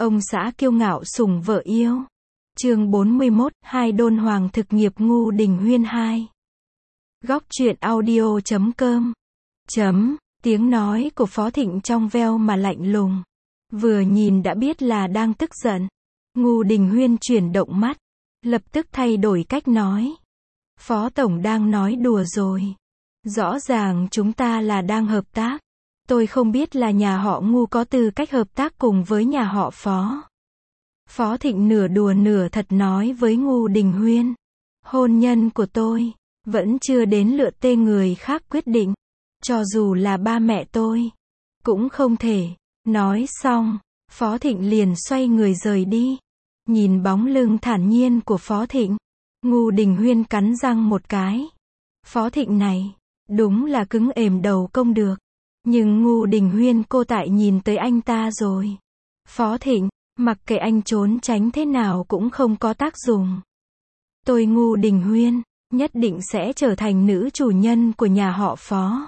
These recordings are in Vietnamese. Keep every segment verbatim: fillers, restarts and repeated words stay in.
Ông xã kiêu ngạo sủng vợ yêu. Chương bốn mươi mốt, hai đôn hoàng thực nghiệp Ngưu Đình Huyên hai. Góc truyện audio chấm com. Chấm, tiếng nói của Phó Thịnh trong veo mà lạnh lùng. Vừa nhìn đã biết là đang tức giận. Ngưu Đình Huyên chuyển động mắt, lập tức thay đổi cách nói. Phó Tổng đang nói đùa rồi. Rõ ràng chúng ta là đang hợp tác. Tôi không biết là nhà họ Ngưu có tư cách hợp tác cùng với nhà họ Phó. Phó Thịnh nửa đùa nửa thật nói với Ngưu Đình Huyên. Hôn nhân của tôi vẫn chưa đến lượt tê người khác quyết định. Cho dù là ba mẹ tôi cũng không thể. Nói xong, Phó Thịnh liền xoay người rời đi. Nhìn bóng lưng thản nhiên của Phó Thịnh, Ngưu Đình Huyên cắn răng một cái. Phó Thịnh này, đúng là cứng ềm đầu công được. Nhưng Ngưu Đình Huyên cô tại nhìn tới anh ta rồi. Phó Thịnh, mặc kệ anh trốn tránh thế nào cũng không có tác dụng. Tôi Ngưu Đình Huyên, nhất định sẽ trở thành nữ chủ nhân của nhà họ Phó.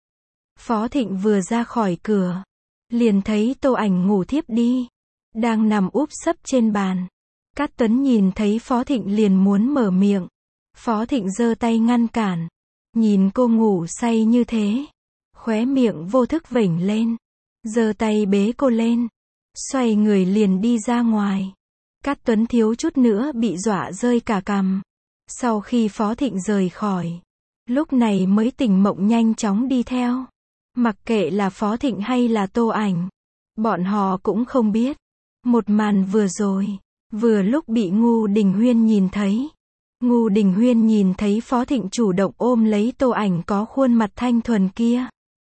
Phó Thịnh vừa ra khỏi cửa, liền thấy Tô Ảnh ngủ thiếp đi, đang nằm úp sấp trên bàn. Cát Tuấn nhìn thấy Phó Thịnh liền muốn mở miệng. Phó Thịnh giơ tay ngăn cản. Nhìn cô ngủ say như thế, khóe miệng vô thức vểnh lên, giơ tay bế cô lên, xoay người liền đi ra ngoài. Cát Tuấn thiếu chút nữa bị dọa rơi cả cằm. Sau khi Phó Thịnh rời khỏi, lúc này mới tỉnh mộng nhanh chóng đi theo. Mặc kệ là Phó Thịnh hay là Tô Ảnh, bọn họ cũng không biết. Một màn vừa rồi, vừa lúc bị Ngưu Đình Huyên nhìn thấy. Ngưu Đình Huyên nhìn thấy Phó Thịnh chủ động ôm lấy Tô Ảnh có khuôn mặt thanh thuần kia.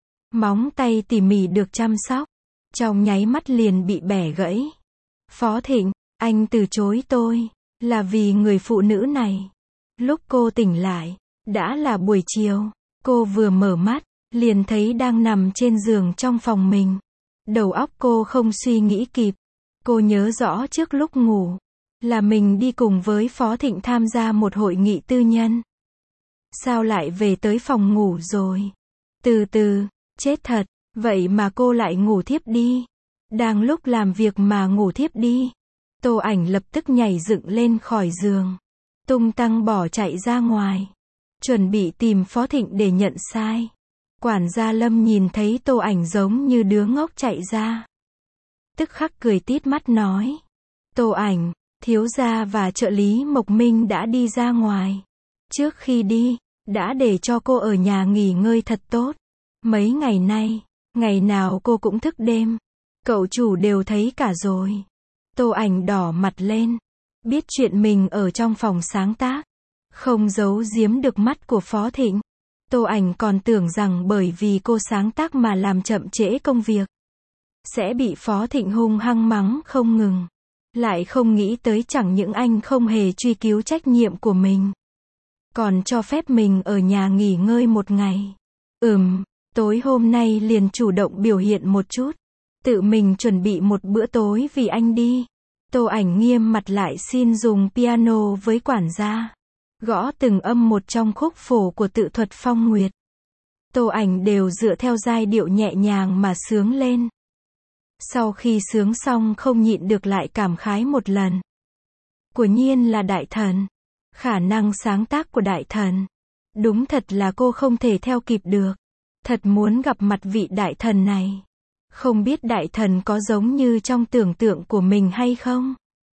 Móng tay tỉ mỉ được chăm sóc, trong nháy mắt liền bị bẻ gãy. Phó Thịnh, anh từ chối tôi, là vì người phụ nữ này. Lúc cô tỉnh lại, đã là buổi chiều. Cô vừa mở mắt, liền thấy đang nằm trên giường trong phòng mình. Đầu óc cô không suy nghĩ kịp. Cô nhớ rõ trước lúc ngủ, là mình đi cùng với Phó Thịnh tham gia một hội nghị tư nhân. Sao lại về tới phòng ngủ rồi? Từ từ, chết thật, vậy mà cô lại ngủ thiếp đi. Đang lúc làm việc mà ngủ thiếp đi. Tô Ảnh lập tức nhảy dựng lên khỏi giường, tung tăng bỏ chạy ra ngoài, chuẩn bị tìm Phó Thịnh để nhận sai. Quản gia Lâm nhìn thấy Tô Ảnh giống như đứa ngốc chạy ra, tức khắc cười tít mắt nói. Tô Ảnh, thiếu gia và trợ lý Mộc Minh đã đi ra ngoài. Trước khi đi, đã để cho cô ở nhà nghỉ ngơi thật tốt. Mấy ngày nay, ngày nào cô cũng thức đêm. Cậu chủ đều thấy cả rồi. Tô Ảnh đỏ mặt lên. Biết chuyện mình ở trong phòng sáng tác, không giấu giếm được mắt của Phó Thịnh. Tô Ảnh còn tưởng rằng bởi vì cô sáng tác mà làm chậm trễ công việc, sẽ bị Phó Thịnh hung hăng mắng không ngừng. Lại không nghĩ tới chẳng những anh không hề truy cứu trách nhiệm của mình, còn cho phép mình ở nhà nghỉ ngơi một ngày. Ừm, tối hôm nay liền chủ động biểu hiện một chút. Tự mình chuẩn bị một bữa tối vì anh đi. Tô Ảnh nghiêm mặt lại xin dùng piano với quản gia. Gõ từng âm một trong khúc phổ của tự thuật Phong Nguyệt. Tô Ảnh đều dựa theo giai điệu nhẹ nhàng mà sướng lên. Sau khi sướng xong không nhịn được lại cảm khái một lần. Quả nhiên là đại thần. Khả năng sáng tác của đại thần. Đúng thật là cô không thể theo kịp được. Thật muốn gặp mặt vị đại thần này. Không biết đại thần có giống như trong tưởng tượng của mình hay không?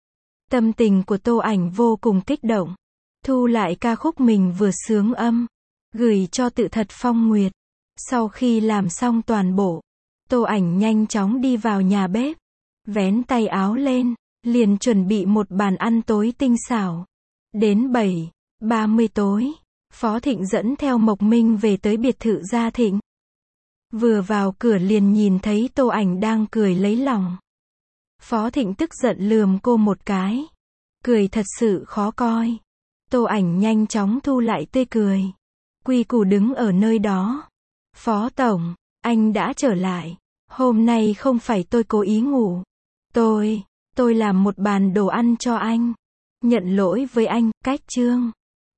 Tâm tình của Tô Ảnh vô cùng kích động. Thu lại ca khúc mình vừa sướng âm, gửi cho tự thật Phong Nguyệt. Sau khi làm xong toàn bộ, Tô Ảnh nhanh chóng đi vào nhà bếp, vén tay áo lên, liền chuẩn bị một bàn ăn tối tinh xảo. Đến bảy ba mươi tối, Phó Thịnh dẫn theo Mộc Minh về tới biệt thự Gia Thịnh. Vừa vào cửa liền nhìn thấy Tô Ảnh đang cười lấy lòng. Phó Thịnh tức giận lườm cô một cái, cười thật sự khó coi. Tô Ảnh nhanh chóng thu lại tươi cười, quy củ đứng ở nơi đó. Phó Tổng, anh đã trở lại. Hôm nay không phải tôi cố ý ngủ. Tôi, tôi làm một bàn đồ ăn cho anh. Nhận lỗi với anh, cách chương.